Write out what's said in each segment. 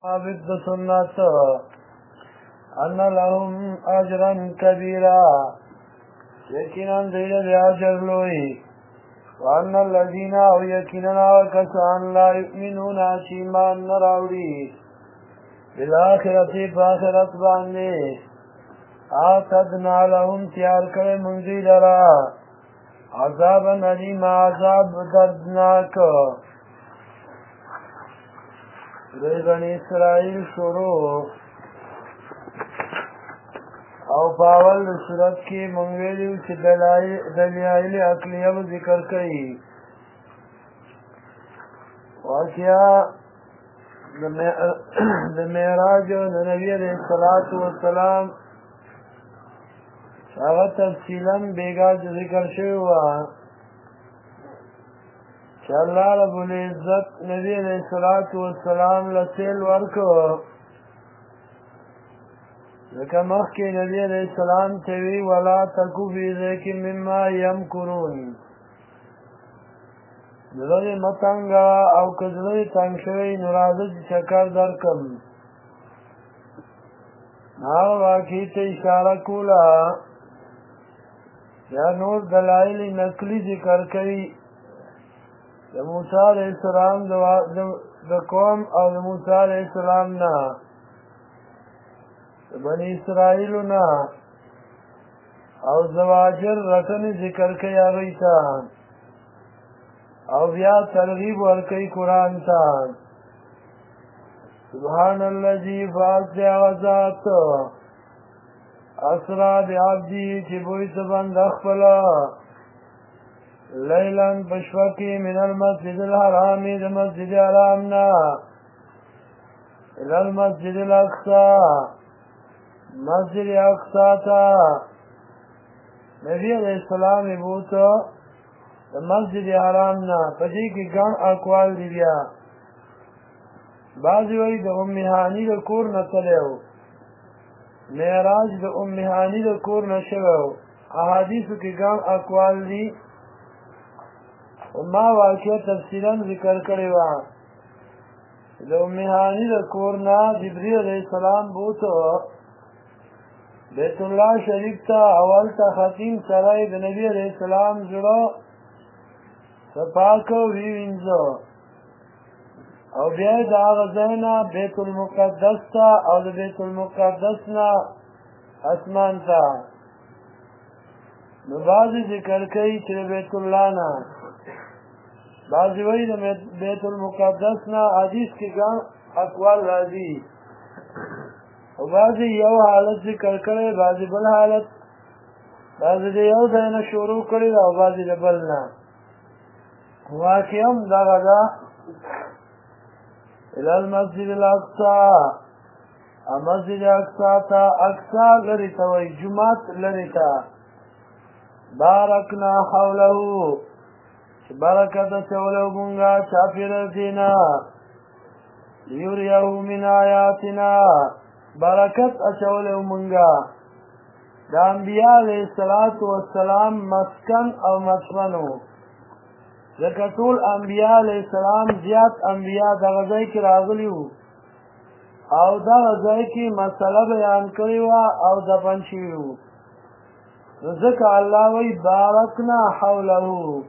ثابت سنت ان لهم اجرا کبیرا یقینا دیل دی اجر لوی وان الذین او یقینا کسان لا یؤمنون ایمان نراوڑی بالآخرت فآخرت باندې اعتدنا لهم تیار کرے منزی لرا عذابا علیم عذاب دردناک دی بنی اسرائیل شروع او پاول صورت کی منگویلیو چی دلائل عقلیه و ذکر کئی واقعا د معراج د نبی علیہ السلام هغه تفصیلا بیگا ذکر شوی و چې الله رب العزت نبی علیہ السلام لسیل ورکو لکه مخکې نبی علیہ السلام ته وی ولا تکو فی ذیک مما یمکرون زړه متنګه او که زړه تنګ شوی نو راځه چې چکر درکم هغه واقعي ته اشاره کوله یا نور دلائل نقلی ذکر کوي د موسی علیہ السلام د قوم او د موسی علیہ السلام نه د بنی اسرائیلو نه او زواجر رټنې ذکر کوي هغوی ته او بیا ترغیب ورکوي قرآن ته سبحان الذي فاز غزات اسرا بعبدی چی بویت بند اخفلا لیلن پشوکی من المسجد الحرامی دا مسجد حرامنا الى المسجد الاقصى مسجد اقصى تا نبی علیہ السلام بوتا دا مسجد حرامنا پدی کی گن اقوال دی بیا بعضی وی دا امیحانی دا کور نتلیو معراج د امیحانی د کور نشوه احادیثو کې ګڼ اقوال دي ما واقعه تفصیلا ذکر کړی و د امیحانی د کور نه جبرئیل علیہ السلام بوته بیت الله شریف ته اول ته ختیم سره د نبی علیہ السلام زړه صفاکو وینځو او بیا دا غزینا بیت المقدس تا او دا بیت المقدس نا اسمان تا نو بعضی ذکر کئی چه بیت اللہ نا بعضی وی دا بیت المقدس نا حدیث کی گان اقوال راضی او بعضی یو حالت ذکر کرے بعضی بل حالت بعضی دا یو دینا شروع کری او بعضی دا بل نا واقعیم دا غدا الى المسجد الاقصى مسجد اقصى تا اقصى لريتا وي جمعت لريتا باركنا حوله بركة چولو منغا چاپیر دینا لیوریه من آیاتنا برکت اچولو منغا دا انبیاء علیہ السلام مسکن او مطمنو ځکه ټول انبیاء علیہ السلام زیات انبیاء دغه ځای کې راغلي وو او دغه ځای کې مسله بیان کړې وه او دفن شوي وو نو ځکه الله وایي بارکنا حوله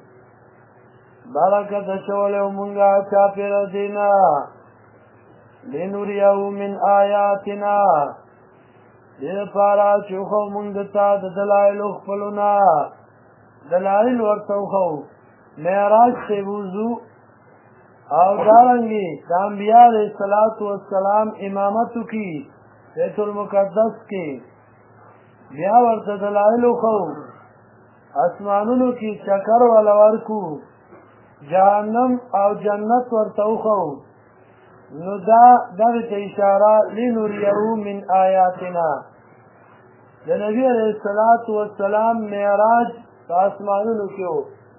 برکت اچولی وو مونږه چاپېره دې نه لنوریه من آیاتنا دې دپاره چې وښو مونږ ته د دلایلو خپلو نه دلایل ورته وښو معراج سے وضو او دارنگی دا انبیاء علیہ السلام امامتو کی بیت المقدس کی بیا ورته دلائلو خو اسمانونو کی چکر ولورکو جہنم او جنت ورته خو نو دا دغه اشاره لنوریه من آیاتنا د نبی علیہ السلام معراج په اسمانونو کې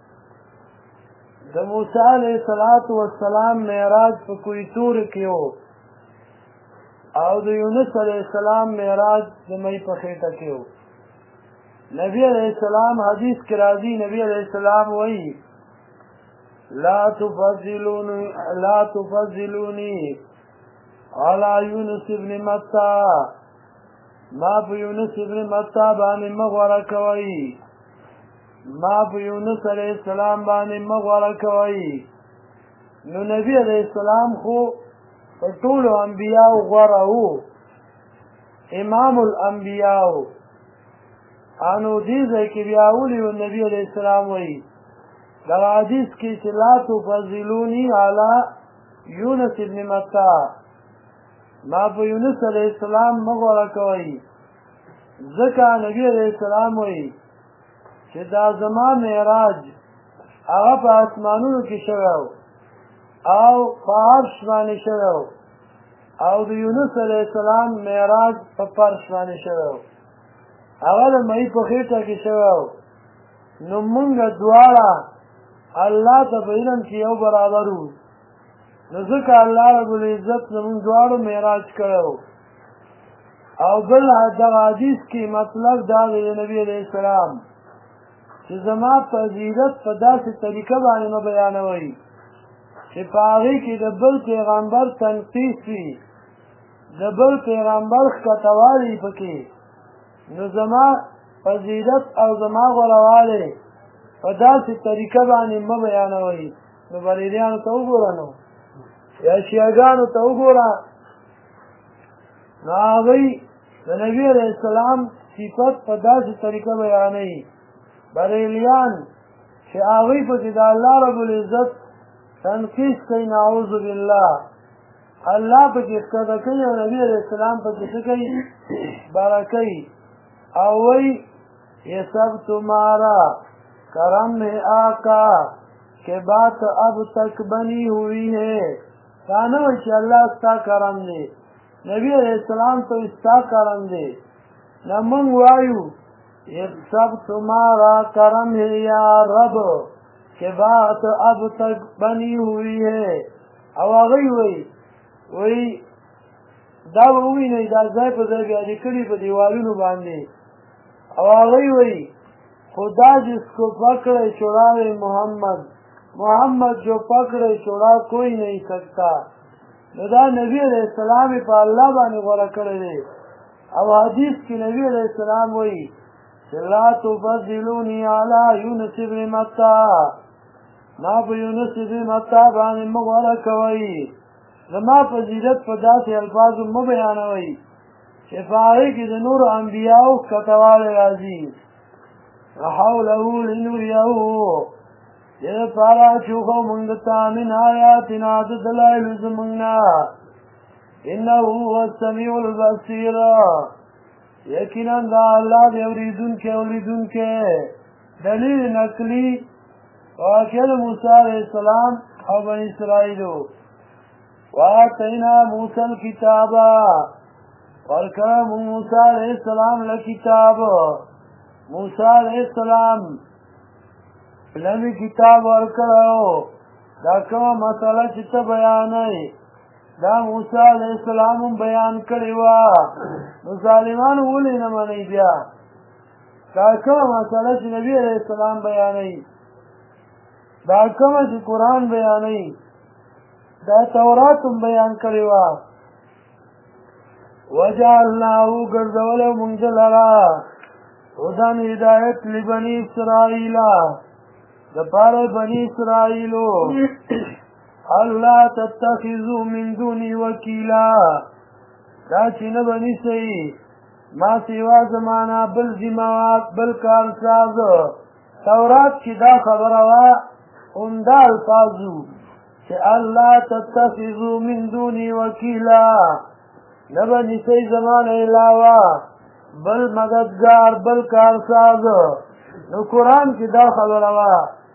د موسی علیہ السلام معراج په کوی تور کې او د یونس علیہ السلام معراج د مې په خېټه کې نبی علیہ السلام حدیث کې راځي نبی علیہ السلام وایي لا تفضلوني علی یونس ابن متا ما په یونس ابن متا باندې مغوره کوي ما په یونس علیه السلام باندې مغوره کوي نو نبی علیه السلام خو په ټولو انبیاو غوره وو امام الانبیاو انو دې ځای کې بیا ولیو نبی علیه السلام وایي دغه حدیث کې چې لا تفضلوني علی یونس ابن متا ما په یونس علیه السلام مغوره کوي ځکه نبی علیه السلام وایي چې دا زما معراج هغه په اسمانونو کې شوی او په عرش باندې شوی او د یونس علیه السلام معراج په فرش باندې شوی هغه د مئی په خېټه کې شوی نو مونږ دواړه الله ته په علم کې یو برابر وو نو ځکه الله رب العزت زمونږ دواړو معراج کړی او بل دغه حدیث کې مطلب دا دی د نبي علیه السلام چې زما فضیلت په داسې طریقه باندې مه بیانوئ چې په هغې کې د بل پیغمبر تنقیص وي د بل پیغمبر ښکتهوالی پکې نو زما فضیلت او زما غوروالی په داسې طریقه باندې مه بیانوئ نو بریلیانو ته وګوره نو یا شیعګانو ته وګوره نو هغوی د نبي علیه السلام صفت په داسې طریقه بیانوي بریلیان چې هغوی پکې د الله رب العزت تنقیص کوي نعوذ بالله الله پکې ښکته کوي او نبي علیه السلام پکې څه کوي باره کوي او وایي یہ سب تمہارا کرم ہے آقا کہ بات اب تک بنی ہوئی ہے دا نه وایي چې الله ستا کرم دی نبي علیه السلام ته ستا کرم دی نه موږ وایو یہ سب تمہارا کرم ہے یا رب کہ بات اب تک بنی ہوئی ہے او هغوی وایي دا به ووینئ دا ځای په ځای بیا لیکلي په دیوالونو باندې او هغوی وایي خدا جس کو پکڑے چھڑاوے محمد جو پکڑے چھڑا کوئی نہیں سکتا نو دا نبی علیہ السلام په الله باندې غوره کړی دی او حدیث کې نبی علیہ السلام وایي چې لا تفضلوني علی یونس ابن متا ما په یونس ابن متا باندې مه غوره کوئ زما فضیلت په داسې الفاظو مه بیانوئ چې په هغې کې د نورو انبیاو ښکتهوالی راځي وحوله لنریه دې دپاره چې وښو موږ ته من آیاتنا د دلایلو زموږ نه انه هو السمیع البصیر یقینا دا الله دی اورېدونکی دلیل نقلي واقع د موسی علیه السلام او بني اسرائیلو وآتینا موسی الکتاب ورکړه موږ موسی علیه السلام له کتاب موسی علیه السلام لمی کتاب ورکړو دا کومه مسله چې ته بیانوي دا موسی علیه السلام هم بیان کړې وه نو ظالمان ولې نه منئ بیا دا کومه مسله چې نبي علیه السلام بیانوي دا کومه چې قرآن بیانوي دا تورات هم بیان کړې وه وجعلناه ګرځولی موږ ده لره هدن هدایت لبني اسرائیل دپاره بني اسرائیلو الله تتخذوا من دوني وکیلا دا چې نه بنیسئ ما سوا زمانه بل ذموات بل کارساز تورات کې دا خبره وه عمده الفاظو چې الله تتخذوا من دوني وکیلا نه بنیسئ زمانه علاوه بل مددگار بل کارساز نو قرآن کې دا خبره وه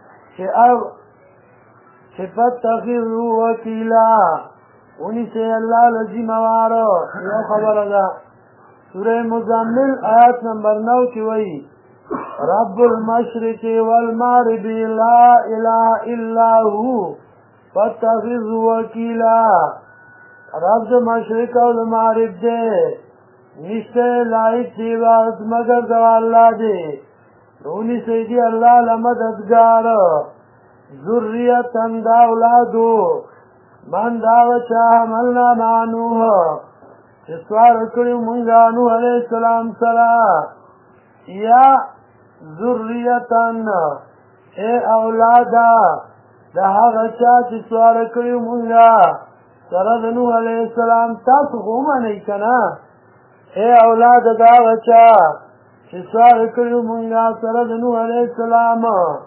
چې فتخذوا وکیلا ونیسئ الله له ذموار یو خبره ده سوره مزمل آیت نمبر 9 کې وایي رب المشرق والمغرب لا اله الا هو فتخذوا وکیلا رب د مشرق او د مغرب دی نشته لایق دی عبادت مگر د الله دی نونی سیدی اللہ لمددگار ذریتن دا اولادو من داغ چا حملنا مع نوح چې سوار کړو مونږه نوح علیہ السلام سره یا ذریتن اے اولادا د هغه چا چې سوار کړو مونږه سره د نوح علیہ السلام تاسو خو منئ کنه اے اولاد د هغه چا چې سوار کړو مونږه سره د نوح علیہ السلام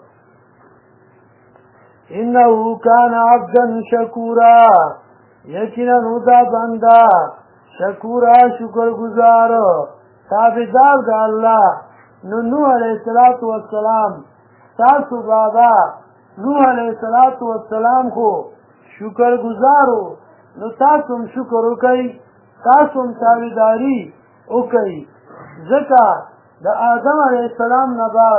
انه کان عبدا شکورا یقینا دا بندا شکورا شکر گزار تابعدار د الله نو نوح علیہ السلام تاسو بابا نوح علیہ السلام خو شکر گزارو نو تاسو شکر وکئ تاسو تابعداري وکئ ځکه د آدم علیہ السلام نه بعد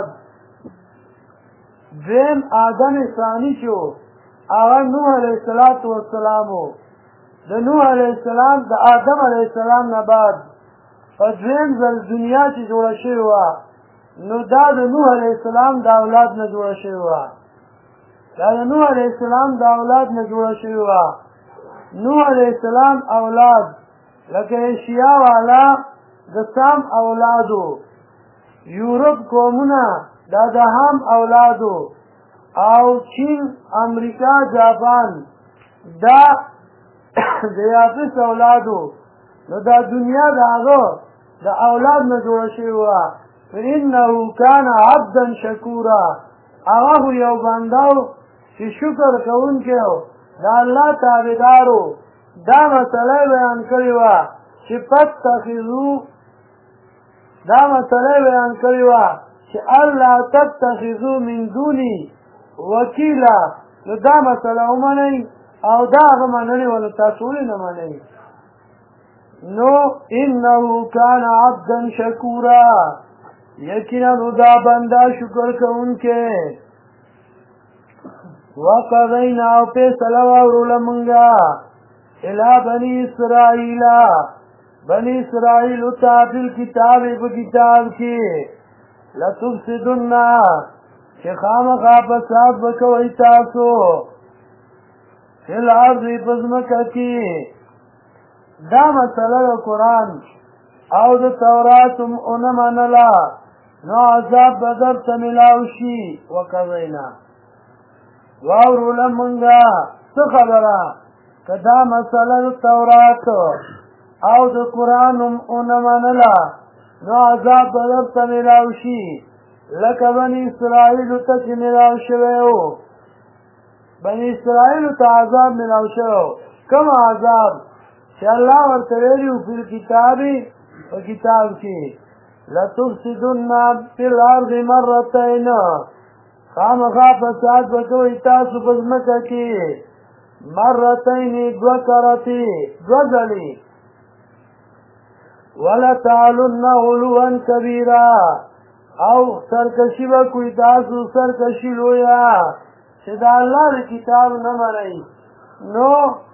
دویم آدم ثانی شو هغه نوح علیہ السلام د نوح علیہ السلام د آدم علیہ السلام نه بعد په دویم ځل دنیا چې جوړه شوې وه نو دا د نوح علیہ السلام د اولاد نه جوړه شوې وه دا د نوح علیہ السلام د اولاد نه جوړه شوې وه نوح علیہ السلام اولاد لکه ایشیا والا د سام اولادو یورپ قومونه دا د هم اولادو او چین امریکا جاپان دا د یافس اولادو نو دا دنیا د هغه د اولاد نه جوړه شوې وه فانه کان عبدا شکورا هغه یو بنده چې شکر کوونکی و د الله تابعدارو دا مسله بیان کړې وه چې دا مسله بیان کړې وه چې الله تتخذو من دوني وکیلا نو دا مسله ومنئ او دا هغه منلې ولې تاسو ولې نه منئ نو انه کان عبدا شکورا یقینا دا بنده شکر کوونکی وقضینا او فیصله واورو مونږه الی بني اسرائیل بني اسرائیل ته بالکتاب په کتاب کې لتفسدن چې خامخا فساد وکوئ تاسو فی الارض په ځمکه کې دا مسله د قرآن او د تورات ونه منله نو عذاب به درته میلاو شي وقضینا واورو مونږه څه خبره که دا مسله د تورات او د قرآن ونه منله نو عذاب به درته میلاو شي لکه بني اسرائیلو ته چې میلاو شوی و بني اسرائیلو ته عذاب میلاو شوی کوم عذاب چې الله ورته ویلي و فی الکتاب په کتاب کې لتفسدن فی الارض مرتین خامخا فساد وکوئ تاسو په ځمکه کې مرتین دوه کرتې دوه ځلې ولتعلن علوا کبیرا او سرکشي به کوئ تاسو سرکشي لویه چې د الله د کتاب نه منئ نو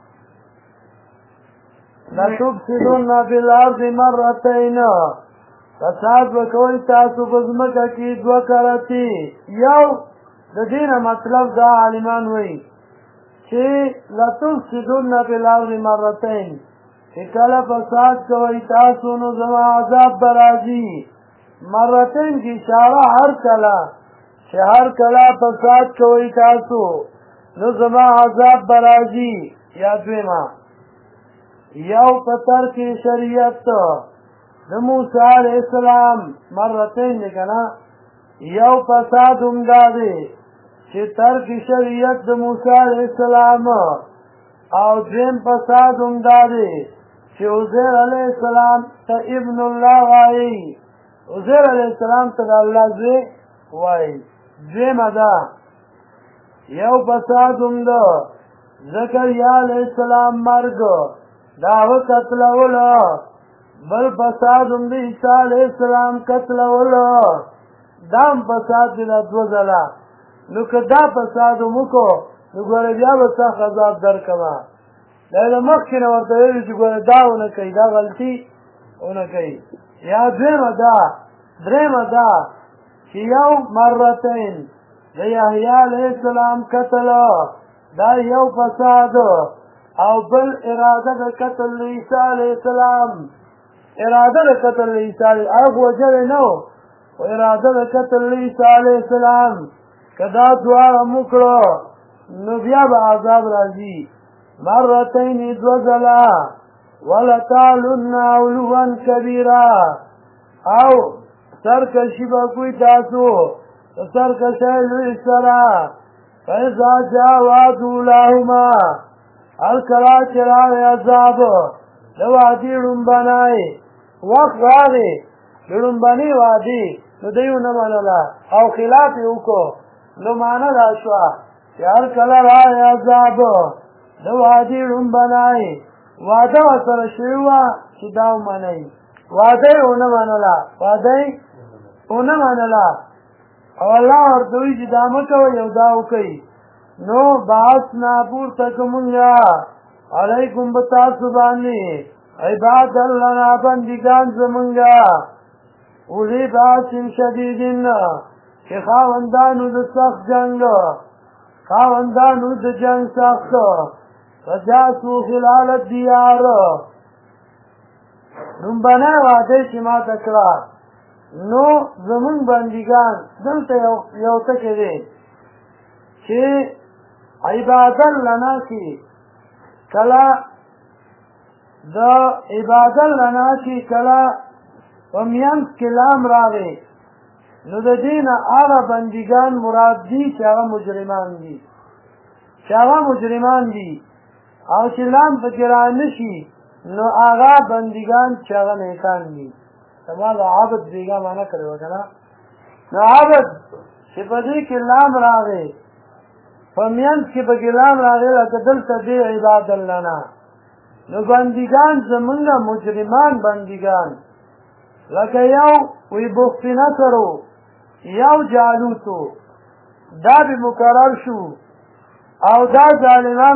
لتفسدن فی الارض مرتین فساد وکوئ تاسو په ځمکه کې دوه کرتې یو د دې نه مطلب دا عالمان وایي چې لتفسدن فی الارض مرتین چې کله فساد کوئ تاسو نو زما عذاب به راځي مرتين کی اشاره هر کلا چې هر کلا فساد کوي تاسو نو زما عذاب برازي یا دویما یو پتر کی شریعت د موسی علیہ السلام مرتين کنا یو فساد دادي چې تر کی شریعت د موسی علیہ السلام او دیم فساد دادي چې عزیر علیہ السلام ته ابن الله وایي عزیر علیہ السلام ته الله زوی وایي دویمه ده یو فساد ده زکریا علیہ السلام مرګ دا هغه قتلوله بل فساد ده عیسی علیہ السلام قتلوله دا هم فساد دی دوه ځله نو که دا فساد وکړو نو ګوره بیا به سخت عذاب درکړمه دا له مخکې نه ورته ویلي چې ګوره دا ونه کوي دا غلطي ونه کوي یا دویمه ده درېیمه ده چې یو مرتين د یحیی علیہ السلام قتل دا یو فساد او بل اراده د قتل د عیسی علیه السلام اراده د قتل د عیسی هغه وجلی نه و خو اراده د قتل د عیسی علیه السلام که دا دواړه مو کړو نو بیا به عذاب راځي مرتین دوه ځله ولتعلن علوا کبیرا او سرکشي به کوئ تاسو په سرکشۍ لوی سره فاذا جاء وعد اولاهما هر کله چې راغی عذاب د وعدې ړومبنی وخت راغی د ړومبني وعدې نو دوی ونه منله او خلاف یې وکړو نو معنه دا شوه چې هر کله راغی عذاب د وعدې ړومبنی وعده ورسره شوې وه چې دا ومنئ وعده یې ونه منله وعده یې ونه منله او الله ورته وایي چې دا مه کوئ او دا وکئ نو بعثنا پورته کړمونږه علیکم به تاسو باندې عبادا لنا بندګان زمونږه اولی بأس شدیدن چې خاوندانو د سخت جنګ خاوندانو د جنګ سخت فجاسو خلال الدیار لومبنی وعده چې ماته کړه نو زمون بندګان دلته یو ټکی دی چې عبادا لنا کې کله د عبادا لنا کې کله په منځ کې لام راغی نو د دې نه هغه بندګان مراد دي چې هغه مجرمان دي او چې لام پکې رانشي نو هغه بندګان چې هغه نیکان دي زما د عبد بیګا معنا کړی و که نه نو عبد چې په دې کې لام راغی په منځ کې پکې لام راغی لکه دلته دی عبادا لنا نو بندګان زمونږه مجرمان بندګان لکه یو وی بخت نصر یو جالوتو دا به مقرر شو او دا ظالمان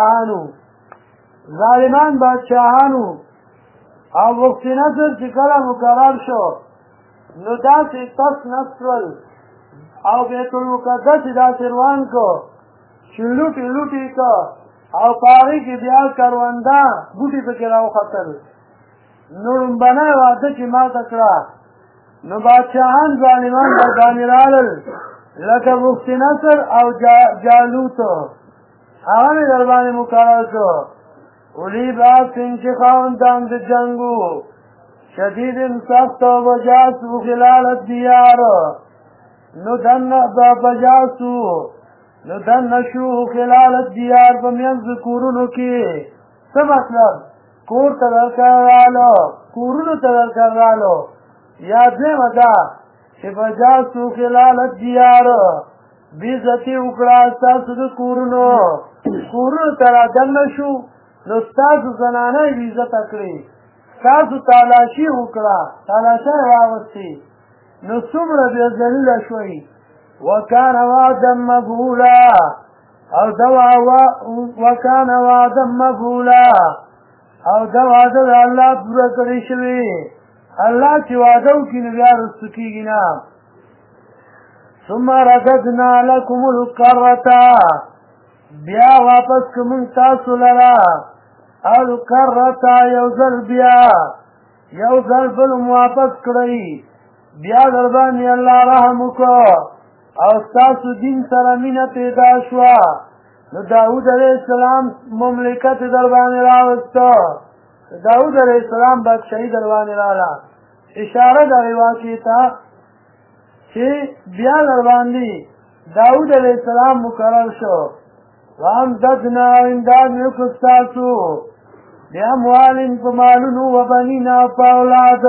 بادشاهانو او بخت نصر چې کله مقرر شو نو داسې تس نسول او بیت المقدس داسې روان کو چې لوټي کو او پاغې کې بیا کرونده بوټي پکې راوختل نو لومبنی واده چې ماته کړه نو بادشاهان ظالمان درباندې رالل لکه بخت نصر او جالوت هغه مې درباندې مقرر کړو اولی باسن چې خاوندان د جنګو شدید سخت و بجاسو خلال الدیار نو دن شو خلال الدیار په منځ کورونو کې څه مطلب کور ته کورونو ته درکړ رالو یا دویمه ده چې بجاسو خلال الدیار بېزتي وکړه ستاسو د کورونو ته رادننه شو نو ستاسو زنانه یې بېزته کړې ستاسو تالاشي وکړه تالاشۍ راوستې نو څومره بې ذلیله شوئ وکان وعدا مفعولا او دا وعده د الله پوره کړی شوې الله چې وعده وکړي نو بیا رستو کېږي نه ثم رددنا لکم الکرة بیا واپس کومون تاسو لرا الکرة یو ځل بل واپس کړئ بیا در باندې الله رحم وکړو او ستاسو دین سره مینه پیدا شوه نو داود علیه السلام مملکت در باندې راوسته داود علیه السلام بادشاهي در باندې راغله اشاره دغې واقعې ته چې بیا در باندې داود علیه السلام مقرر شو وامددنا امداد مې وکړو ستاسو باموال په مالونو و بنینا په اولاد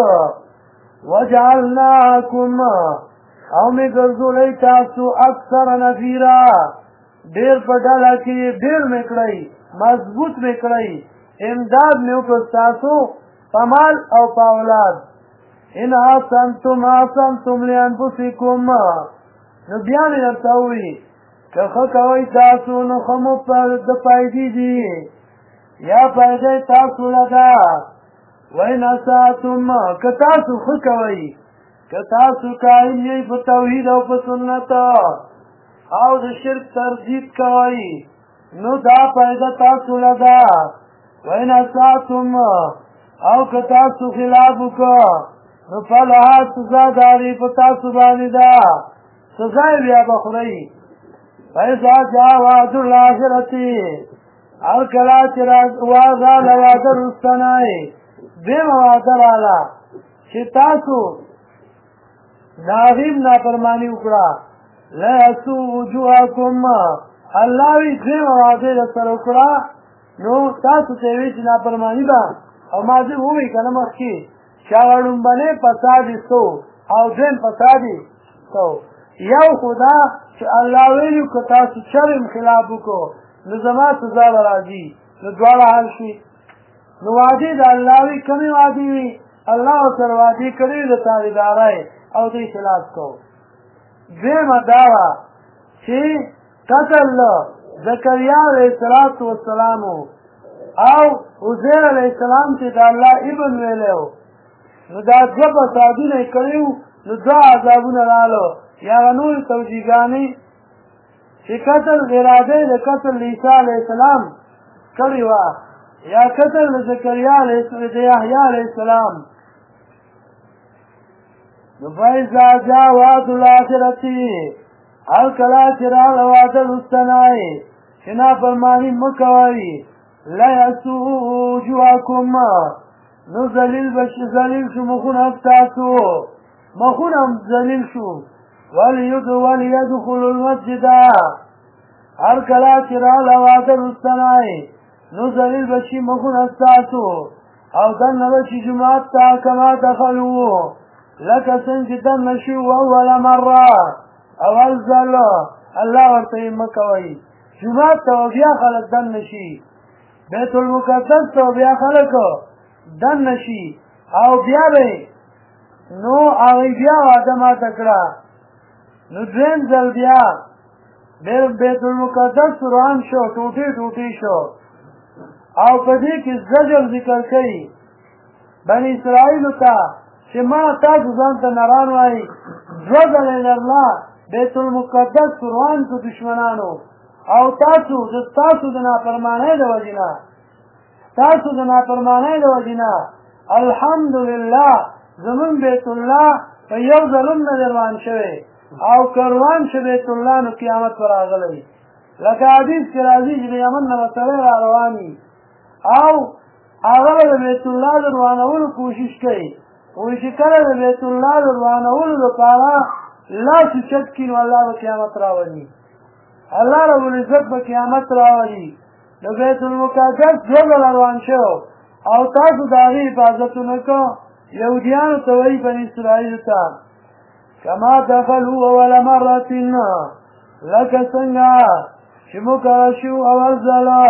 وجعلناکم او مې ګرځولی تاسو اکثر نفیرا ډېر په ډله کې ډېر مې کړئ مضبوط مې کړئ امداد مې وکړو ستاسو په مال او په اولاد ان احسنتم لانفسکم نو بیا مې درته ووایي که ښه کوئ تاسو نو ښه مو د فایدې دي یا فایده تاسو له ده وین اساتم که تاسو ښه کوئ که تاسو قایم یئ په توحید او په سنت او د شرک تردید کوئ نو دا پیدا تاسو لدا وین اساتم او که تاسو خلاف وکړه نو فلها سزا داری په تاسو باندې ده سزا یې بیا به خورئ فاذا جاء وعد الاخرة هر کله چې راغله وعده رستنی دویمه وعده راغله چې تاسو د هغې نافرماني وکړه لا یسوء وجوهکم الله وی دویمه وعده درسره وکړه نو تاسو ته وی چې نافرماني ده او ما دې ووی که نه مخکې چې هغه لومبنی فساد یې څه او دویم فساد یې څه یو خو دا چې الله ویلي که تاسو چرم خلاف وکړو نو زما سزا به راځي نو دواړه حل شي نو وعدې د الله وي کمې وعدې وي الله ورسره وعدې کړې د تابعدارۍ او دوی خلاف کوو دویمه دا وه چې قتل زکریا علیه السلام او عزیر علیه السلام چې د الله ابن ویلی و نو دا دوه فسادونه یې کړي وو نو دوه عذابونه رالو یا نور توجیهګانې چې قتل اراده د قتل د عیسی علیه السلام کړې وه یا قتل د زکریا د یحیی علیه السلام نو فاذا جاء وعد الاخرة هر کله چې راغله وعده رستنی چې نافرماني مه کوئ لا یسوء وجوهکم نو ذلیل شو مخونه ستاسو مخونه هم ذلیل شو وليدخلوا المسجد هر کله چې راغله وعده رستنی نو ذلیل به شي مخونه ستاسو او دننه به شي جومات ته کما دخلو لکه څنګه چې دننه شي اوله مره اول ځل الله ورته یې مه کوئ جومات ته بیا خلک دننه شي بیت المقدس ته بیا خلک دننه شي او بیا به نو هغوی بیا وعده ماته کړه نو دویم ځل بیا بیت المقدس روان شو ټوټې شو او په دې کې زجر ذکر کوي بني اسرائیلو ته چې ما تاسو ځان ته نران وایي دوه ځله یې لرله بیت المقدس روان کړو دشمنانو او تاسو د نافرمانۍ د وجې نه الحمدلله زمون بیت الله په یو ظلم نه روان شوی او که روان شه بیت الله نو قیامت به راغلی لکه حدیث کې راځي چې د یمن نه به سړی را روان وي او هغه به د بیت الله د روانولو کوشش کوي وایي چې کله د بیت الله د روانولو دپاره لاس اوچت کړي نو الله به قیامت راولي الله ربالعزت به قیامت راولي د بیت المقدس دوه ځله روان شو او تاسو د هغې حفاظت ونه کړو یهودیانو ته وایي بني اسرائیلو ته کما دخلوا اول مرة لکه څنګه چې مقرر شو اول ځله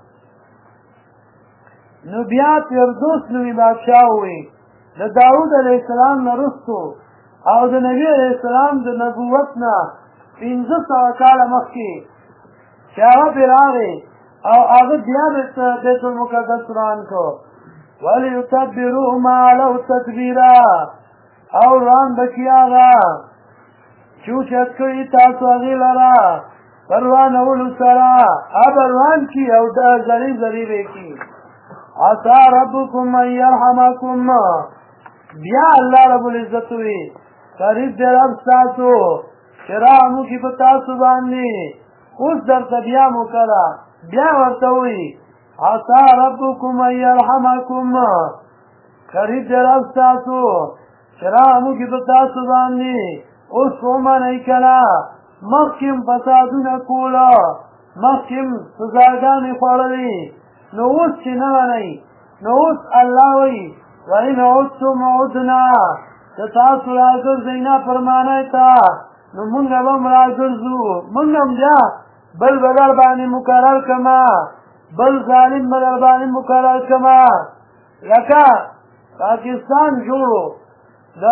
نو بیا فردوس نومي بادشاه ووي د داود علیه السلام نه رستو او د نبي علیه السلام د نبوت نه 1500 کاله مخکې چې هغه پرې راغی او هغه بیا بیت المقدس روان کړو وليتبروا ما علوا تتبیرا او روان بکي هغه چې اوچت کړي تاسو هغې لره په روانولو سره هغه روان کړي او دا ذلیل یې کړي عسى ربكم ان يرحمكم بیا الله رب العزت وی قریب دی رب ستاسو چې رحم وکړي په تاسو باندې اوس درته بیا مکره بیا ورته وی عسى ربكم ان يرحمكم قریب دی رب ستاسو چې رحم وکړي په تاسو باندې اوس ومنئ کنه مخکې فسادونه کوله مخکې سزاګانې خوړلې نو اوس چې نه منئ نو اوس الله وایي وإن عدتم عدنا که تاسو راګرځئ نافرمانۍ ته نو مونږ به هم راګرځو مونږ هم بیا بل به در باندې مقرر کړمه بل ظالم به در باندې مقرر کړمه لکه پاکستان جوړو د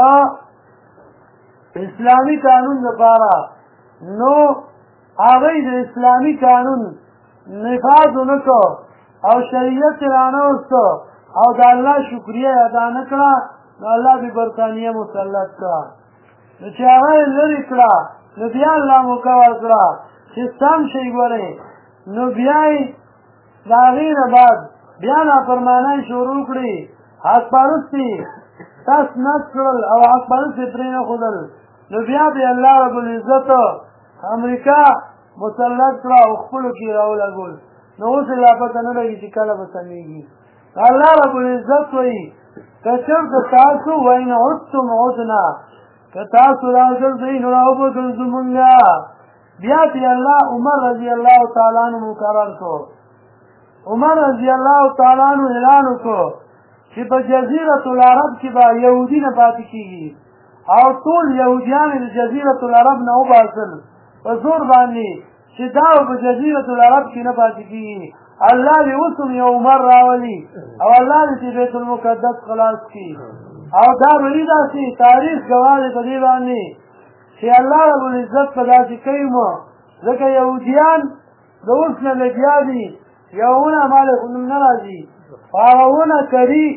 اسلامي قانون لپاره نو هغوی د اسلامي قانون نفاذ ونه کړو او شریعت رانه وستو او د الله شکریه ادا نه کړه نو الله به برطانیه مسلط کړه نو چې هغه یې لرې کړه نو بیا الله موقع ورکړه چې سم شی ګورئ نو بیا یې د هغې نه بعد بیا نافرمانۍ شروع کړي، حق پرستي تس نس کړل او حق پرستي پرې نه ښودل. نو بیا به الله رب العزت امریکا مسلط کړه او خپلو کې راولګول. نو اوس یې لا پته نه لګي چې کله به سمېږي. الله رب العزت وایي که چېرته تاسو وین عدتم عدنا، که تاسو راګرځئ نو راوبګرځو مونږه. بیا چې الله عمر رضی الله تعالی عنه مقرر کړو، عمر رضی الله تعالی عنه اعلان وکړو چې په جزیرة العرب کې به یهودي نه پاتې کېږي او ټول یهودیان د جزیرة العرب نه وباسل په زور باندې چې دا په جزیرة العرب کې نه پاتې کېږي. الله دې اوس هم یو عمر راولي او الله دې چې بیت المقدس خلاص کړي. او دا ولی داسې تاریخ ګواه دی په دې باندې چې الله رب العزت په داسې کوي مو ځکه یهودیان د اوس نه لګیا دي، یو ونه مالې خو نوم نه راځي، هغه ونه کري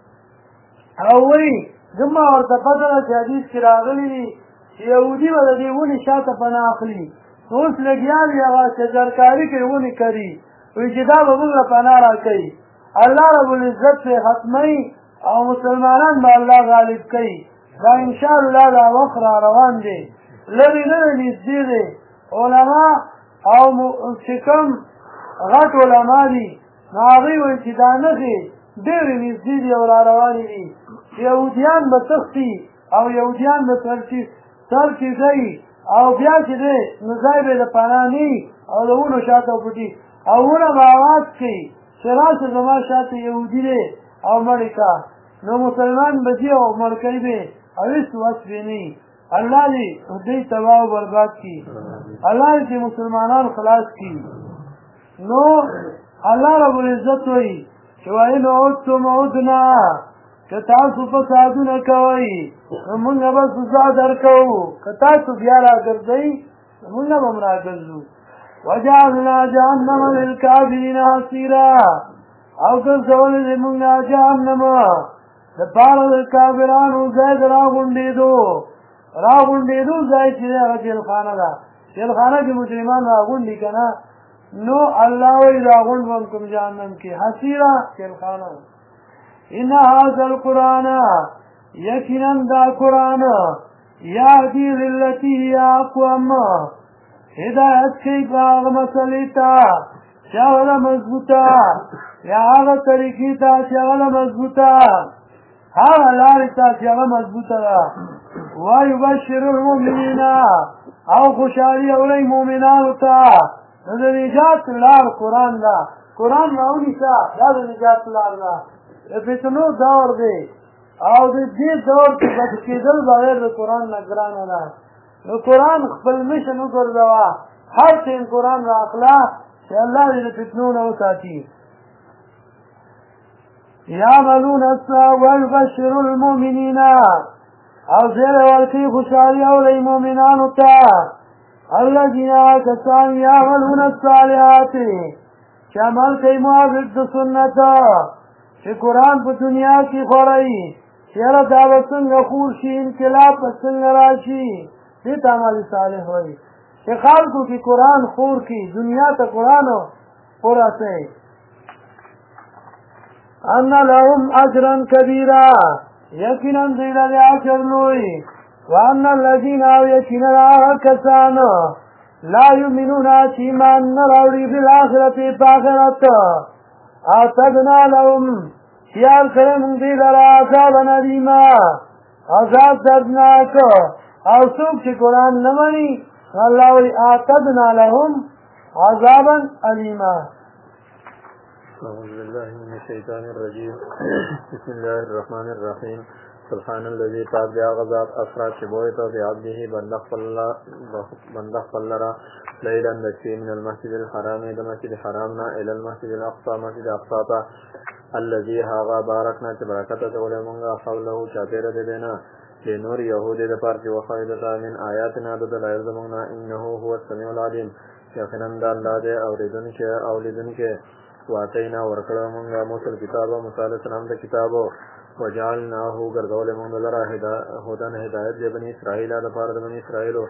او وایي زما ورته پته ده چې حدیث کې راغلي دي چې یهودي به د دې ونې شاته پناه اخلي. نو اوس لګیا دي هغه شجرکاري کوي، ونې کري، وایي چې دا به موږ له پناه راکوي. الله رب العزت پرې ختموي او مسلمانان به الله غالب کوي. دا انشاءالله دا وخت را روان دی، لرې نه دی، نږدې دی. علما او چې کوم غټ علما دي نو هغوی وایي چې دا نښې ډېرې نږدې دي او را روانې دي چې یهودیان به تښتي او یهودیان به سر کېږي او بیا چې دی نو ځای به یې د پناه نه وي او د ونو شاته پټي او ونه به اواز کوي چې راشه زما شاته یهودي دی او مړې کا. نو مسلمان به ځي او مړکۍ به او هېڅ وس به نه وي. الله دې دوی تباه او برباد کړي، الله دې مسلمانان خلاص کړي. نو الله رب العزت وایي چې وإن عدتم عدنا، که تاسو فسادونه کوئ نو موږ به سزا درکوو. که تاسو بیا راګرځئ نو موږ به هم راګرځو. وجعلنا جهنم للکافرین حصیرا، او ګرځولې دې موږ جهنم دپاره د کافرانو ځای د راغونډېدو ځای چې دی هغه جیلخانه ده. جیلخانه کې مجرمان راغونډي که نه، نو الله وایي راغونډ به هم کوم جهنم کې حصیرا جیلخانه. ان هذا القرآن، یقینا دا قرآن یهدي للتي هي اقوم، هدایت کوي په هغه مسلې ته چې هغه ده مضبوطه، یا هغه طریقې ته چې هغه ده مضبوطه، هغه لارې ته چې هغه مضبوطه ده. ویبشر المؤمنین، او خوشحالي اورئ مؤمنانو ته. نو د نجات لار قرآن ده، قرآن راونیسه، دا د نجات لار ده. د فتنو دور دی او د دې دور کې بچ کېدل بغیر د قرآن نه ګرانه ده. نو قرآن خپل مشن وګرځوه، هر ټیم قرآن را اخله چې الله دې د فتنو نه وساتي. یعملون الصالحات ویبشر المؤمنین، او زیری ورکوي خوشحالي اورئ مؤمنانو ته. الذین کسان یعملون الصالحات، چې عمل کوي موافق د سنت، چې قرآن په دنیا کې خورئ چې یاره دا به څنګه خور شي، انقلاب به څنګه راشي، دې ته عمل صالح وایي. چې خلکو کې قرآن خور کړي، دنیا ته قرآن ورسوي. ان لهم اجرا کبیرا، یقینا دوی لري اجر لوی. وان الذین، او یقینا هغه کسان لا یؤمنون چې ایمان نه راوړي بالآخرت په آخرت، اعتدنا لهم خیال کړی موږ دوی لره عذابا الیما، عذاب دردناک. او څوک چې قرآن نه مني الله وایي اعتدنا لهم عذابا الیما. أعوذ بالله من الشيطان الرجيم. بسم الله الرحمن الرحيم. سبحان الذي پاک دی هغه ذات اسرا چې بویته بعبده بنده خپل لره لیلا د شپې من المسجد الحرام د مسجد حرام نه الی المسجد الاقصى مسجد اقصی ته الذي هغه بارکنا چې برکت اچولی مونږه حوله چاپېره د دی نه لنور یهود د پاره چې وښایدته من آیاتنا د دلایل زمونږ نه انه هو السمیع العلیم، یقینا د الله دی اوریدونکی. واتینا ورکړه مونږه موسی الکتاب، موسی علیه السلام د کتابو، وجعلناه ګرځولې مونږ لره هدن هدایت د بني اسرائیل د پاره د بني اسرائیلو.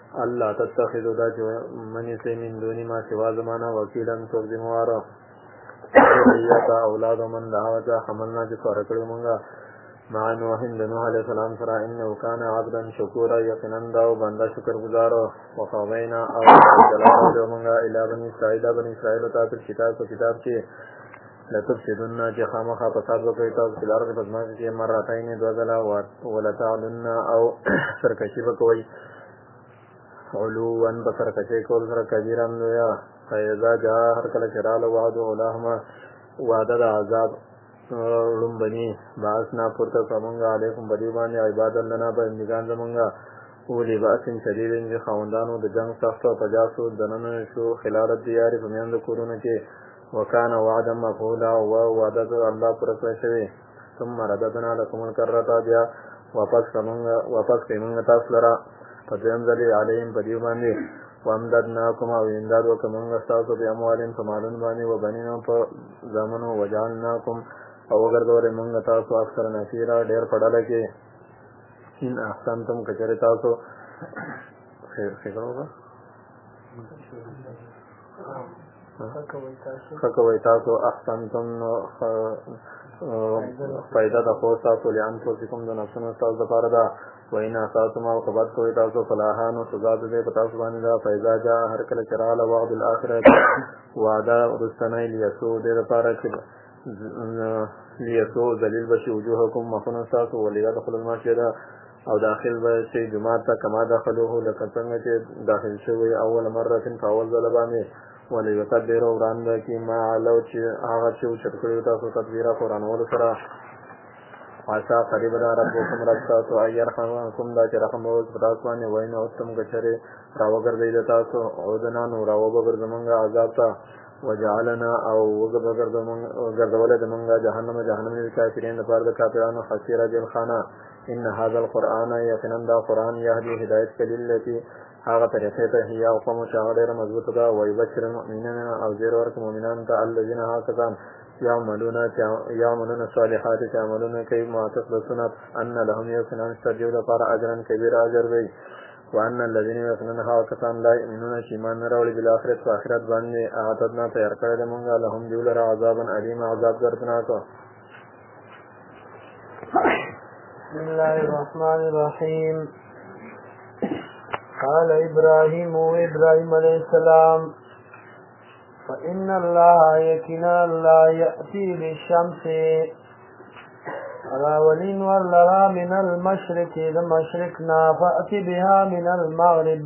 الله تتخذوا دا چې منی سي من دوني ما سوا زمانه وکیلا څوک ذمہواره ذریته اولاد من دعوت حملنا چې سره کړو مونږه مع نوح د نوح علیه السلام سره انه کان عبدا شکورا یقینا دا بنده شکر گزار او قوینا او جلاله مونږه الی بنی اسرائیل ته په کتاب کې لتفسدن چې خامخا فساد وکړي تاسو په لار کې پدما کې مراتین دوه ځله ولتعلن او سرکشي وکوي علوان بسرکشي کول سره کبیران یا فیضا جا هر کله چرال وعد اللهم وعده د عذاب لومبني باسنا پورته کومه علیکم بدی باندې عبادت لنا بندگان زمونږه اولی باسن شدیدین چې خوندانو د جنگ سخت او پجاسو دننه شو خلال دیار په میاند کورونه کې وکانه وعده مفعولا او وعده الله پر کړی ثم رددنا لكم الكرة بیا واپس کومه تاسو لرا په دیم ځلې علیهم بدی باندې وامددناکم او امداد وکمونږ تاسو په اموالین په مالون باندې و بنینو په زامنو وجعلناکم او وګرځولې مونږ تاسو اکثر نفیرا ډېر پړاله کې ان احسنتم کچره تاسو خکوي تاسو احسنتم فائدہ د خو تاسو لئن کوم د نفسونو تاسو لپاره دا وینا تاسو ما خبر کوي تاسو فلاحانو سزا دې په تاسو باندې دا فائدہ جا هر کله چراله وعد الاخرت وعده رستنی لیسو دې لپاره چې لیسو ذلیل بشي وجوهکم مخنو تاسو وليدخل المسجد او داخل به شي جماعت ته کما داخلوه لکه څنګه چې داخل شوی اول مره فاول ځل باندې وليقدر وړاندې کې ما لو چې هغه چې چټکړی تاسو تدبیره قرآن ول سره واسا قریب دا ربکم رب تاسو ایر خانکم دا چې رحم او تاسو باندې وینه او تم کچره راوګرځي تاسو او دنا نو راوګرځمنګ عذاب ته وجعلنا او وګرځول د منګه جهنم للكافرين لپاره د کافرانو حسیره جل خانه ان هذا القرآن یقینا دا قرآن یهدی هدایت کړي لتی هغه طریقې ته هيا او کوم شاعر مضبوط دا وای بشر المؤمنین او زیر ورک مؤمنان ته الذين هاكذا يعملون الصالحات تعملون كي معتق بسنت ان لهم يقينا استجيب لپاره اجرا كبيرا اجر وي وان الذين يقينون هاكذا لا يؤمنون شيمان راول بالاخره واخرت باندې اعتدنا تیار کړل موږ لهم جولر عذابا الیم عذاب دردناک. بسم الله الرحمن الرحيم. قال إبراهيم عليه السلام فإن الله يكنا لا يأتي بالشمس راولين واللرا من المشرق المشرقنا فأتي بها من المغرب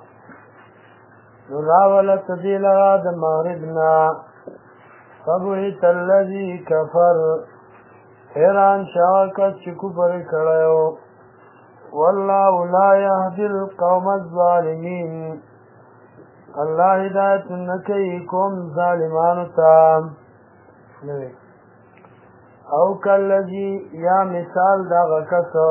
راولت دي لرا د مغربنا فبهت الذي كفر حیران شاکت چکو پر کڑیو واللہ لا یهدی القوم الظالمین اللہ ہدایت نکی قوم ظالمانو تام او کاللذی یا مثال دا غکسو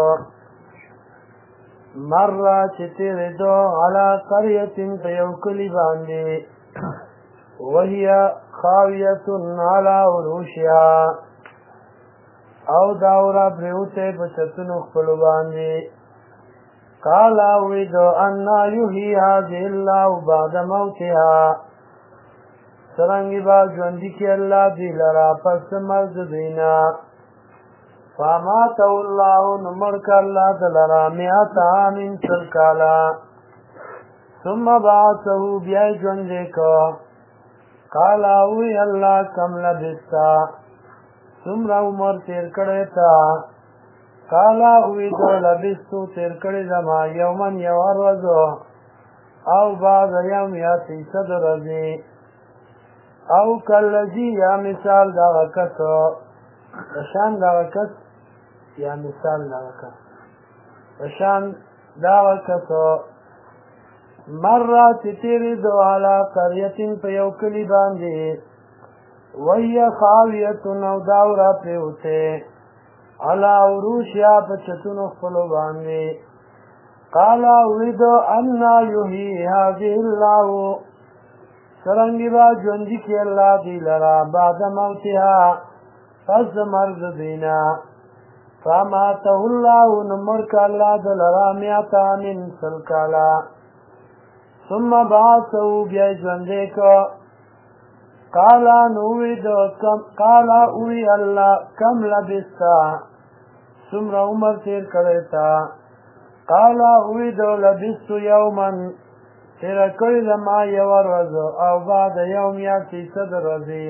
مرہ چتیر دو علا قریت پیوکلی باندی وہی خاویت علا عروشیا او داورا پریوتے بچتنو خپلو باندی قالا ویدو انا یحیی هذه اللہ بعد موتها سرنگی با جوندی کی اللہ دی لرا پس مرد دینا فاماتو اللہ نمرک اللہ دلرا میات آمین سرکالا ثم بعثه بیائی جوندی کو قالا وی اللہ کم لبستا سمرا عمر تیر کڑی تا قالا اوی دو لبستو تیر کڑی زما یومن یوار وزو او بعض یوم یا تیسد رزی او کاللذی یا مثال دا غکسو بشان دا غکس یا مثال دا غکس بشان دا غکسو مرہ تیری دو علا قریتن پیوکلی باندی وی خاویتن او داورا پریوتے علا عروشیا پچتن اخفلو باندی قالا ویدو انا یحیی هذه اللہ سرنگی با جوندی کی اللہ دی لرا بعد موتها پس مرد دینا فاماته اللہ نمرک اللہ دلرا میاتا من سلکالا ثم بعثه بیا ژوندې کو قال اوی الله کم لبستا څومره عمر تیر کړی تا قال اوی دو لبست یوما تیر کړی د ما یو ورځ او بعد یوم یا 300 ورځې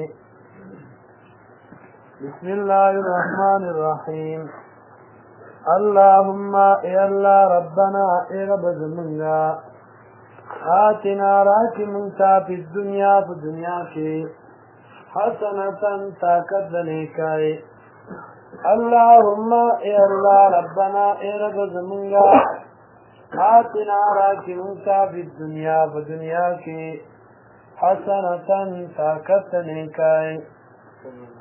بسم الله الرحمن الرحیم اللهم اے اللہ ربنا اے رب زمنگا آتنا راکی منتا پی الدنیا پی دنیا کی حسنتاً طاقت دنیکائی اللهم اے اللہ ربنا اے رب زمنگا آتنا راکی منتا پی الدنیا پی دنیا کی حسنتاً طاقت دنیکائی